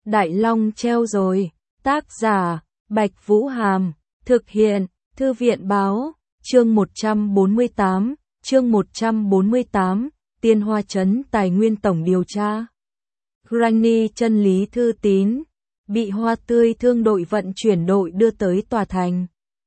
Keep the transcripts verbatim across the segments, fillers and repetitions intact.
Đại Long treo rồi. Tác giả, Bạch Vũ Hàm. Thực hiện, Thư viện Báo. Chương một trăm bốn mươi tám. Chương một trăm bốn mươi tám. Tiên Hoa Trấn Tài Nguyên Tổng Điều tra. Granny chân lý thư tín. Bị hoa tươi thương đội vận chuyển đội đưa tới tòa thành.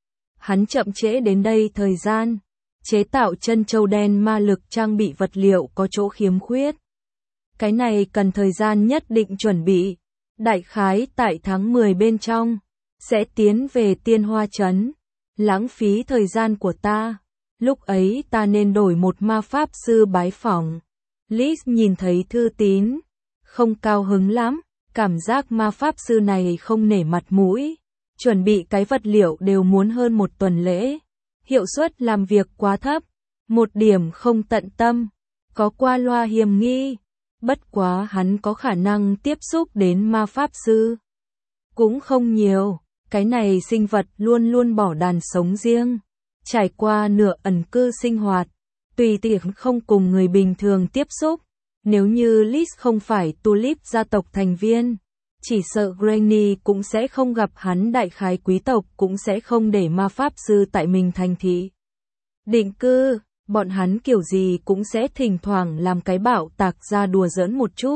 Hắn chậm trễ đến đây thời gian. Chế tạo chân châu đen ma lực trang bị vật liệu có chỗ khiếm khuyết. Cái này cần thời gian nhất định chuẩn bị. Đại khái tại tháng mười bên trong. Sẽ tiến về Tiên Hoa Trấn. Lãng phí thời gian của ta. Lúc ấy ta nên đổi một ma pháp sư bái phỏng. Liz nhìn thấy thư tín. Không cao hứng lắm. Cảm giác ma pháp sư này không nể mặt mũi. Chuẩn bị cái vật liệu đều muốn hơn một tuần lễ. Hiệu suất làm việc quá thấp. Một điểm không tận tâm. Có qua loa hiềm nghi. Bất quá hắn có khả năng tiếp xúc đến ma pháp sư. Cũng không nhiều. Cái này sinh vật luôn luôn bỏ đàn sống riêng. Trải qua nửa ẩn cư sinh hoạt. Tùy tiện không cùng người bình thường tiếp xúc. Nếu như Liz không phải Tulip gia tộc thành viên, chỉ sợ Granny cũng sẽ không gặp hắn, đại khái quý tộc cũng sẽ không để ma pháp sư tại mình thành thị định cư, bọn hắn kiểu gì cũng sẽ thỉnh thoảng làm cái bạo tạc ra đùa giỡn một chút.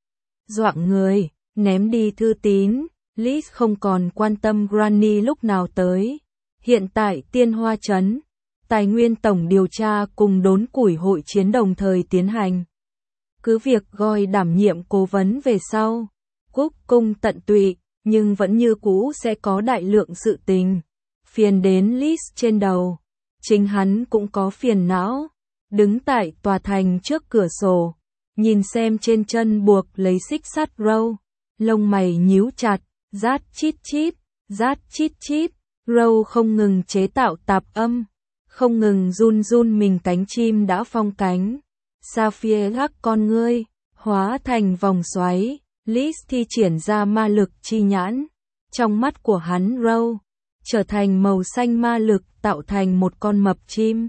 Doạng người, ném đi thư tín, Liz không còn quan tâm Granny lúc nào tới. Hiện tại Tiên Hoa Trấn, Tài Nguyên Tổng Điều tra cùng đốn củi hội chiến đồng thời tiến hành. Cứ việc Goy đảm nhiệm cố vấn về sau, cúc cung tận tụy, nhưng vẫn như cũ sẽ có đại lượng sự tình. Phiền đến Liz trên đầu. Chính hắn cũng có phiền não. Đứng tại tòa thành trước cửa sổ. Nhìn xem trên chân buộc lấy xích sắt râu. Lông mày nhíu chặt. Rát chít chít. Rát chít chít. Râu không ngừng chế tạo tạp âm. Không ngừng run run mình cánh chim đã phong cánh. Sapphire lắc con ngươi, hóa thành vòng xoáy, Liz thi triển ra ma lực chi nhãn. Trong mắt của hắn Râu, trở thành màu xanh ma lực tạo thành một con mập chim.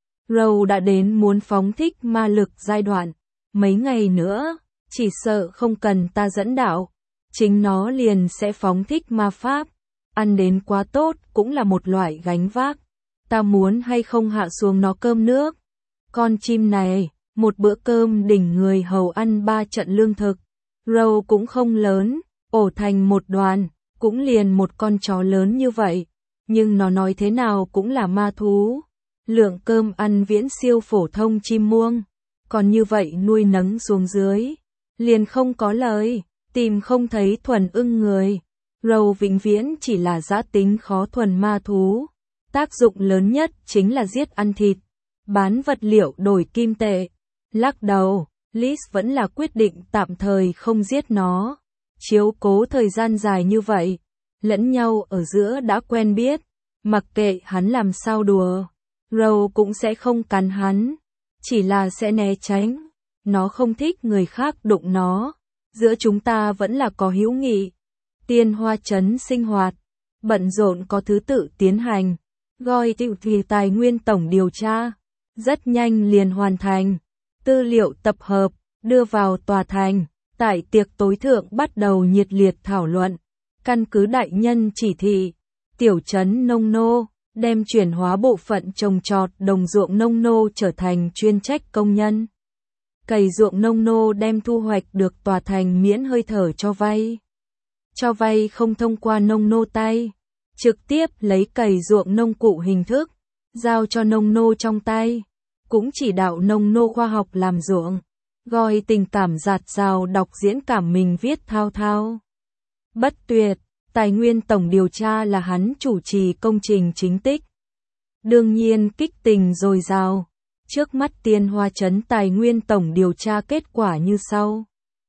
Râu đã đến muốn phóng thích ma lực giai đoạn, mấy ngày nữa, chỉ sợ không cần ta dẫn đạo, chính nó liền sẽ phóng thích ma pháp. Ăn đến quá tốt cũng là một loại gánh vác, ta muốn hay không hạ xuống nó cơm nước. Con chim này, một bữa cơm đỉnh người hầu ăn ba trận lương thực. Râu cũng không lớn, ổ thành một đoàn, cũng liền một con chó lớn như vậy. Nhưng nó nói thế nào cũng là ma thú. Lượng cơm ăn viễn siêu phổ thông chim muông. Còn như vậy nuôi nấng xuống dưới. Liền không có lời, tìm không thấy thuần ưng người. Râu vĩnh viễn chỉ là dã tính khó thuần ma thú. Tác dụng lớn nhất chính là giết ăn thịt. Bán vật liệu đổi kim tệ. Lắc đầu, Liz vẫn là quyết định tạm thời không giết nó. Chiếu cố thời gian dài như vậy, lẫn nhau ở giữa đã quen biết, mặc kệ hắn làm sao đùa, Râu cũng sẽ không cắn hắn, chỉ là sẽ né tránh. Nó không thích người khác đụng nó, giữa chúng ta vẫn là có hữu nghị. Tiên Hoa Trấn sinh hoạt, bận rộn có thứ tự tiến hành, Goy tiểu thì Tài Nguyên Tổng Điều tra, rất nhanh liền hoàn thành. Tư liệu tập hợp, đưa vào tòa thành, tại tiệc tối thượng bắt đầu nhiệt liệt thảo luận. Căn cứ đại nhân chỉ thị, tiểu trấn Nông Nô, đem chuyển hóa bộ phận trồng trọt đồng ruộng Nông Nô trở thành chuyên trách công nhân. Cày ruộng Nông Nô đem thu hoạch được tòa thành miễn hơi thở cho vay. Cho vay không thông qua nông nô tay, trực tiếp lấy cày ruộng nông cụ hình thức, giao cho nông nô trong tay. Cũng chỉ đạo nông nô khoa học làm ruộng. Goy tình cảm dạt dào đọc diễn cảm mình viết thao thao. Bất tuyệt, Tài Nguyên Tổng Điều tra là hắn chủ trì công trình chính tích. Đương nhiên kích tình dồi dào. Trước mắt Tiên Hoa Trấn Tài Nguyên Tổng Điều tra kết quả như sau.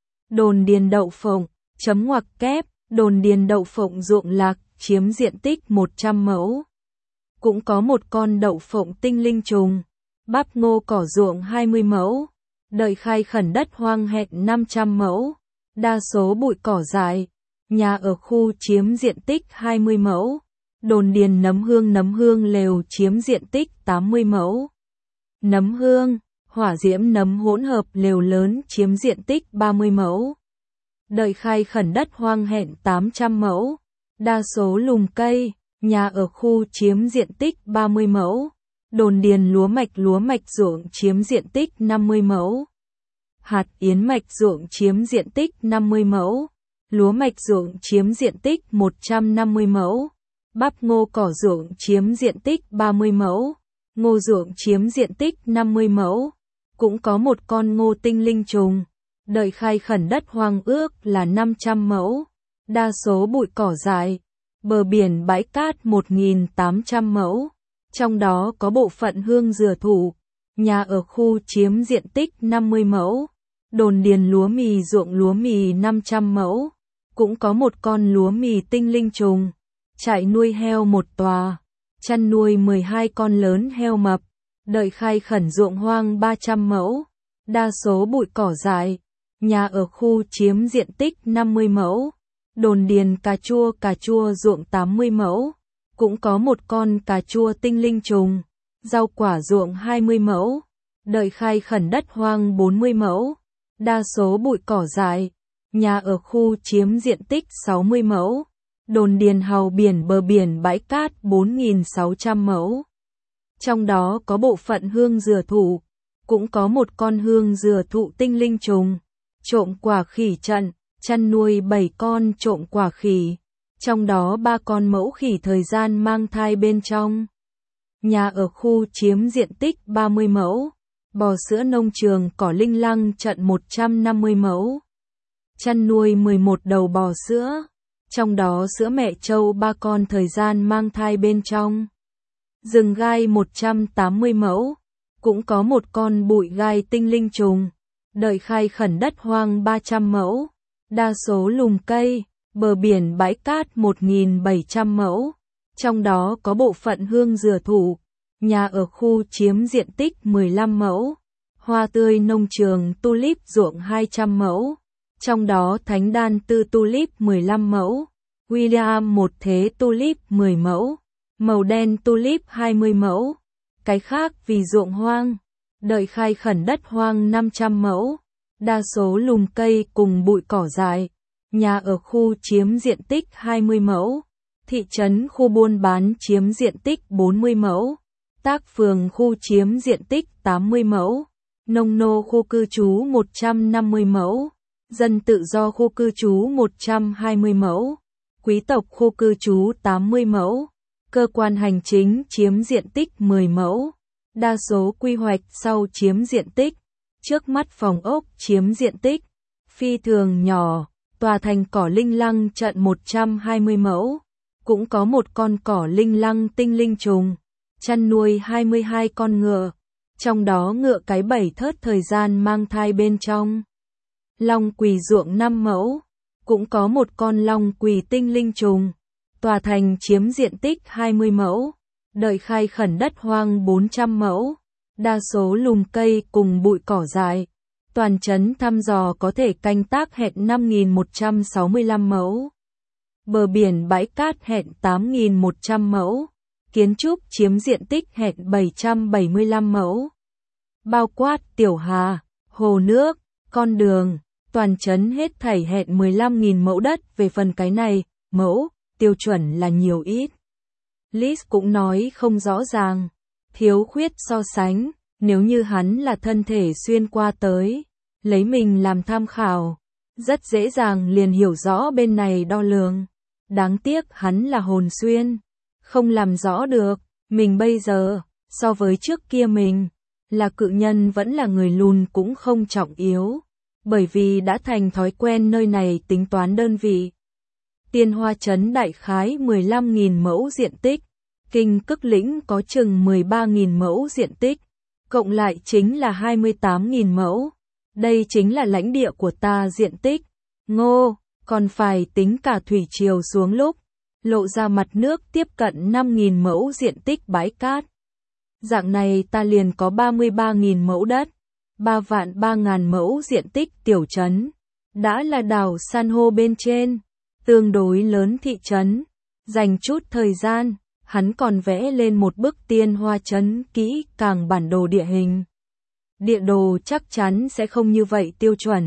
Đồn điền đậu phộng, chấm ngoặc kép, đồn điền đậu phộng ruộng lạc, chiếm diện tích một trăm mẫu. Cũng có một con đậu phộng tinh linh trùng. Bắp ngô cỏ ruộng hai mươi mẫu, đợi khai khẩn đất hoang hẹn năm trăm mẫu, đa số bụi cỏ dại, nhà ở khu chiếm diện tích hai mươi mẫu, đồn điền nấm hương nấm hương lều chiếm diện tích tám mươi mẫu, nấm hương, hỏa diễm nấm hỗn hợp lều lớn chiếm diện tích ba mươi mẫu, đợi khai khẩn đất hoang hẹn tám trăm mẫu, đa số lùm cây, nhà ở khu chiếm diện tích ba mươi mẫu, đồn điền lúa mạch lúa mạch ruộng chiếm diện tích năm mươi mẫu, hạt yến mạch ruộng chiếm diện tích năm mươi mẫu, lúa mạch ruộng chiếm diện tích một trăm năm mươi mẫu, bắp ngô cỏ ruộng chiếm diện tích ba mươi mẫu, ngô ruộng chiếm diện tích năm mươi mẫu, cũng có một con ngô tinh linh trùng, đợi khai khẩn đất hoang ước là năm trăm mẫu, đa số bụi cỏ dại, bờ biển bãi cát một nghìn tám trăm mẫu, trong đó có bộ phận hương dừa thụ, nhà ở khu chiếm diện tích năm mươi mẫu, đồn điền lúa mì ruộng lúa mì năm trăm mẫu, cũng có một con lúa mì tinh linh trùng, trại nuôi heo một tòa, chăn nuôi mười hai con lớn heo mập, đợi khai khẩn ruộng hoang ba trăm mẫu, đa số bụi cỏ dại, nhà ở khu chiếm diện tích năm mươi mẫu, đồn điền cà chua cà chua ruộng tám mươi mẫu, cũng có một con cà chua tinh linh trùng, rau quả ruộng hai mươi mẫu, đợi khai khẩn đất hoang bốn mươi mẫu, đa số bụi cỏ dại, nhà ở khu chiếm diện tích sáu mươi mẫu, đồn điền hào biển bờ biển bãi cát bốn nghìn sáu trăm mẫu. Trong đó có bộ phận hương dừa thụ, cũng có một con hương dừa thụ tinh linh trùng, trộm quả khỉ trận, chăn nuôi bảy con trộm quả khỉ, trong đó ba con mẫu khỉ thời gian mang thai bên trong. Nhà ở khu chiếm diện tích ba mươi mẫu, bò sữa nông trường cỏ linh lăng trận một trăm năm mươi mẫu. Chăn nuôi mười một đầu bò sữa, trong đó sữa mẹ trâu ba con thời gian mang thai bên trong. Rừng gai một trăm tám mươi mẫu, cũng có một con bụi gai tinh linh trùng, đợi khai khẩn đất hoang ba trăm mẫu, đa số lùm cây, bờ biển bãi cát một nghìn bảy trăm mẫu, trong đó có bộ phận hương dừa thụ, nhà ở khu chiếm diện tích mười lăm mẫu, hoa tươi nông trường tulip ruộng hai trăm mẫu, trong đó thánh đan tư tulip mười lăm mẫu, William một thế tulip mười mẫu, màu đen tulip hai mươi mẫu, cái khác vì ruộng hoang, đợi khai khẩn đất hoang năm trăm mẫu, đa số lùm cây cùng bụi cỏ dại, nhà ở khu chiếm diện tích hai mươi mẫu, thị trấn khu buôn bán chiếm diện tích bốn mươi mẫu, tác phường khu chiếm diện tích tám mươi mẫu, nông nô khu cư trú một trăm năm mươi mẫu, dân tự do khu cư trú một trăm hai mươi mẫu, quý tộc khu cư trú tám mươi mẫu, cơ quan hành chính chiếm diện tích mười mẫu, đa số quy hoạch sau chiếm diện tích, trước mắt phòng ốc chiếm diện tích phi thường nhỏ, tòa thành cỏ linh lăng trận một trăm hai mươi mẫu, cũng có một con cỏ linh lăng tinh linh trùng, chăn nuôi hai mươi hai con ngựa, trong đó ngựa cái bảy thớt thời gian mang thai bên trong. Long quỳ ruộng năm mẫu, cũng có một con long quỳ tinh linh trùng, tòa thành chiếm diện tích hai mươi mẫu, đợi khai khẩn đất hoang bốn trăm mẫu, đa số lùm cây cùng bụi cỏ dại, toàn trấn thăm dò có thể canh tác hẹn năm nghìn một trăm sáu mươi lăm mẫu, bờ biển bãi cát hẹn tám nghìn một trăm mẫu, kiến trúc chiếm diện tích hẹn bảy trăm bảy mươi lăm mẫu, bao quát tiểu hà, hồ nước, con đường, toàn trấn hết thảy hẹn mười lăm nghìn mẫu đất. Về phần cái này, mẫu, tiêu chuẩn là nhiều ít. Liz cũng nói không rõ ràng, thiếu khuyết so sánh, nếu như hắn là thân thể xuyên qua tới, lấy mình làm tham khảo, rất dễ dàng liền hiểu rõ bên này đo lường. Đáng tiếc hắn là hồn xuyên, không làm rõ được, mình bây giờ, so với trước kia mình, là cự nhân vẫn là người lùn cũng không trọng yếu, bởi vì đã thành thói quen nơi này tính toán đơn vị. Tiên Hoa trấn đại khái mười lăm nghìn mẫu diện tích, Kinh Cức lĩnh có chừng mười ba nghìn mẫu diện tích, cộng lại chính là hai mươi tám nghìn mẫu. Đây chính là lãnh địa của ta diện tích. Ngô, còn phải tính cả thủy triều xuống lúc, lộ ra mặt nước tiếp cận năm nghìn mẫu diện tích bãi cát. Dạng này ta liền có ba mươi ba nghìn mẫu đất, ba vạn ba ngàn mẫu diện tích tiểu trấn. Đã là đảo san hô bên trên, tương đối lớn thị trấn. Dành chút thời gian, hắn còn vẽ lên một bức Tiên Hoa trấn kỹ càng bản đồ địa hình. Địa đồ chắc chắn sẽ không như vậy tiêu chuẩn,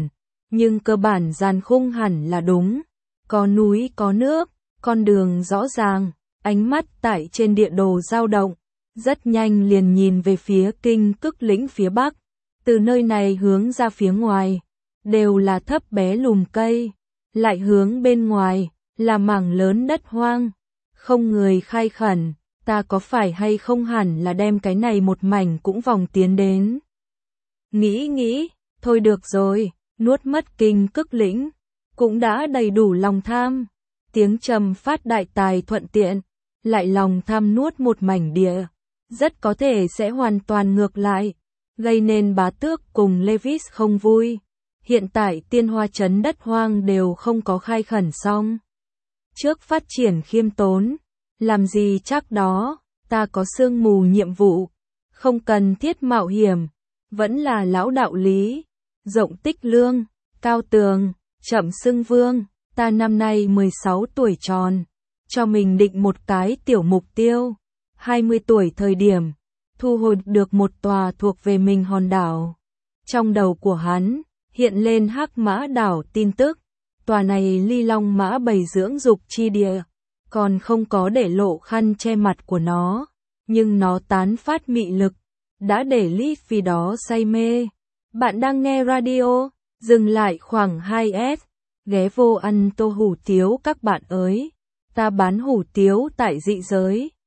nhưng cơ bản dàn khung hẳn là đúng. Có núi có nước, con đường rõ ràng, ánh mắt tại trên địa đồ dao động, rất nhanh liền nhìn về phía Kinh Cức lĩnh phía bắc. Từ nơi này hướng ra phía ngoài, đều là thấp bé lùm cây, lại hướng bên ngoài, là mảng lớn đất hoang. Không người khai khẩn, ta có phải hay không hẳn là đem cái này một mảnh cũng vòng tiến đến. Nghĩ nghĩ, thôi được rồi, nuốt mất Kinh Cức lĩnh, cũng đã đầy đủ lòng tham. Tiếng trầm phát đại tài thuận tiện, lại lòng tham nuốt một mảnh địa, rất có thể sẽ hoàn toàn ngược lại, gây nên Bá Tước cùng Levis không vui. Hiện tại Tiên Hoa trấn đất hoang đều không có khai khẩn xong. Trước phát triển khiêm tốn, làm gì chắc đó, ta có sương mù nhiệm vụ, không cần thiết mạo hiểm, vẫn là lão đạo lý. Rộng tích lương, cao tường, chậm xưng vương, ta năm nay mười sáu tuổi tròn, cho mình định một cái tiểu mục tiêu, hai mươi tuổi thời điểm, thu hồi được một tòa thuộc về mình hòn đảo. Trong đầu của hắn, hiện lên Hắc Mã đảo tin tức, tòa này ly long mã bầy dưỡng dục chi địa, còn không có để lộ khăn che mặt của nó, nhưng nó tán phát mị lực, đã để Lít vì đó say mê. Bạn đang nghe radio, dừng lại khoảng hai s, ghé vô ăn tô hủ tiếu các bạn ơi, ta bán hủ tiếu tại dị giới.